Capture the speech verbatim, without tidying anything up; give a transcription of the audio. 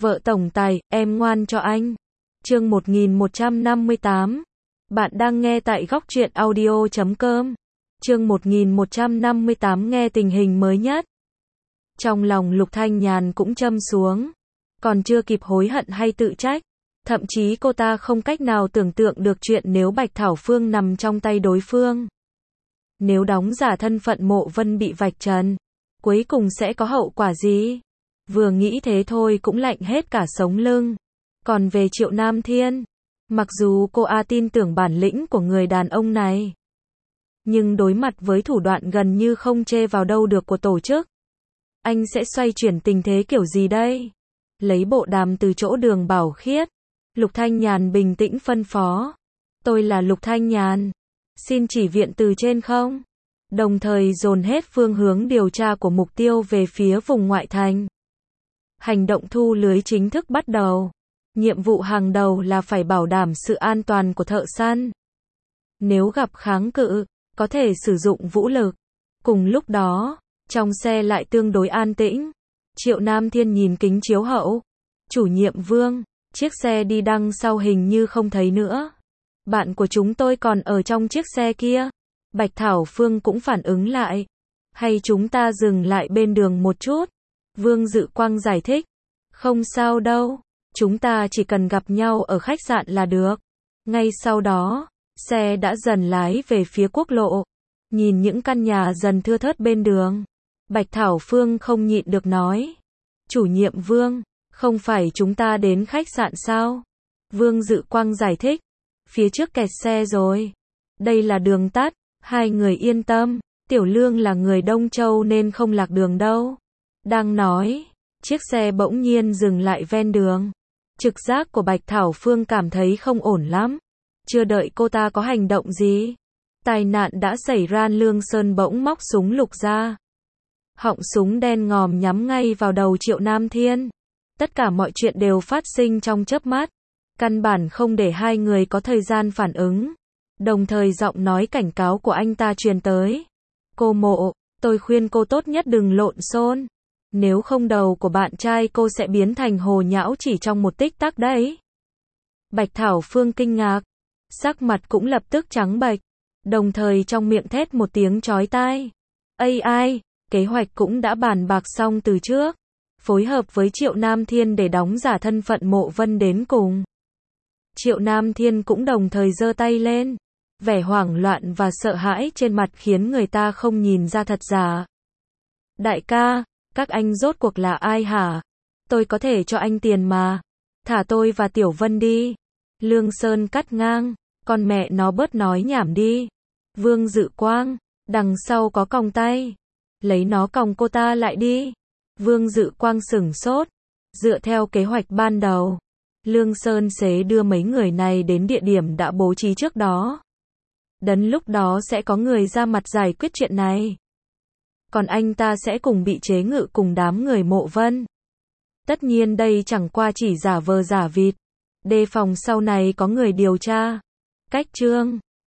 Vợ tổng tài, em ngoan cho anh. Chương một nghìn một trăm năm mươi tám. Bạn đang nghe tại góc truyện audio chấm com. Chương một nghìn một trăm năm mươi tám nghe tình hình mới nhất. Trong lòng Lục Thanh Nhàn cũng châm xuống. Còn chưa kịp hối hận hay tự trách. Thậm chí cô ta không cách nào tưởng tượng được chuyện nếu Bạch Thảo Phương nằm trong tay đối phương. Nếu đóng giả thân phận Mộ Vân bị vạch trần, cuối cùng sẽ có hậu quả gì? Vừa nghĩ thế thôi cũng lạnh hết cả sống lưng. Còn về Triệu Nam Thiên, mặc dù cô A tin tưởng bản lĩnh của người đàn ông này, nhưng đối mặt với thủ đoạn gần như không chê vào đâu được của tổ chức, anh sẽ xoay chuyển tình thế kiểu gì đây? Lấy bộ đàm từ chỗ Đường Bảo Khiết, Lục Thanh Nhàn bình tĩnh phân phó. Tôi là Lục Thanh Nhàn. Xin chỉ viện từ trên không? Đồng thời dồn hết phương hướng điều tra của mục tiêu về phía vùng ngoại thành. Hành động thu lưới chính thức bắt đầu. Nhiệm vụ hàng đầu là phải bảo đảm sự an toàn của thợ săn. Nếu gặp kháng cự, có thể sử dụng vũ lực. Cùng lúc đó, trong xe lại tương đối an tĩnh. Triệu Nam Thiên nhìn kính chiếu hậu. Chủ nhiệm Vương, chiếc xe đi đằng sau hình như không thấy nữa. Bạn của chúng tôi còn ở trong chiếc xe kia. Bạch Thảo Phương cũng phản ứng lại. Hay chúng ta dừng lại bên đường một chút? Vương Dự Quang giải thích. Không sao đâu, chúng ta chỉ cần gặp nhau ở khách sạn là được. Ngay sau đó, xe đã dần lái về phía quốc lộ. Nhìn những căn nhà dần thưa thớt bên đường, Bạch Thảo Phương không nhịn được nói. Chủ nhiệm Vương, không phải chúng ta đến khách sạn sao? Vương Dự Quang giải thích. Phía trước kẹt xe rồi. Đây là đường tắt, hai người yên tâm. Tiểu Lương là người Đông Châu nên không lạc đường đâu. Đang nói, chiếc xe bỗng nhiên dừng lại ven đường. Trực giác của Bạch Thảo Phương cảm thấy không ổn lắm. Chưa đợi cô ta có hành động gì, tai nạn đã xảy ra. Lương Sơn bỗng móc súng lục ra. Họng súng đen ngòm nhắm ngay vào đầu Triệu Nam Thiên. Tất cả mọi chuyện đều phát sinh trong chớp mắt. Căn bản không để hai người có thời gian phản ứng. Đồng thời giọng nói cảnh cáo của anh ta truyền tới. Cô Mộ, tôi khuyên cô tốt nhất đừng lộn xộn. Nếu không đầu của bạn trai cô sẽ biến thành hồ nhão chỉ trong một tích tắc đấy. Bạch Thảo Phương kinh ngạc. Sắc mặt cũng lập tức trắng bệch. Đồng thời trong miệng thét một tiếng chói tai. Ây ai, kế hoạch cũng đã bàn bạc xong từ trước. Phối hợp với Triệu Nam Thiên để đóng giả thân phận Mộ Vân đến cùng. Triệu Nam Thiên cũng đồng thời giơ tay lên. Vẻ hoảng loạn và sợ hãi trên mặt khiến người ta không nhìn ra thật giả. Đại ca, các anh rốt cuộc là ai hả? Tôi có thể cho anh tiền mà. Thả tôi và Tiểu Vân đi. Lương Sơn cắt ngang. Con mẹ nó bớt nói nhảm đi. Vương Dự Quang, đằng sau có còng tay. Lấy nó còng cô ta lại đi. Vương Dự Quang sửng sốt. Dựa theo kế hoạch ban đầu, Lương Sơn sẽ đưa mấy người này đến địa điểm đã bố trí trước đó. Đến lúc đó sẽ có người ra mặt giải quyết chuyện này. Còn anh ta sẽ cùng bị chế ngự cùng đám người Mộ Vân. Tất nhiên đây chẳng qua chỉ giả vờ giả vịt. Đề phòng sau này có người điều tra. Cách chương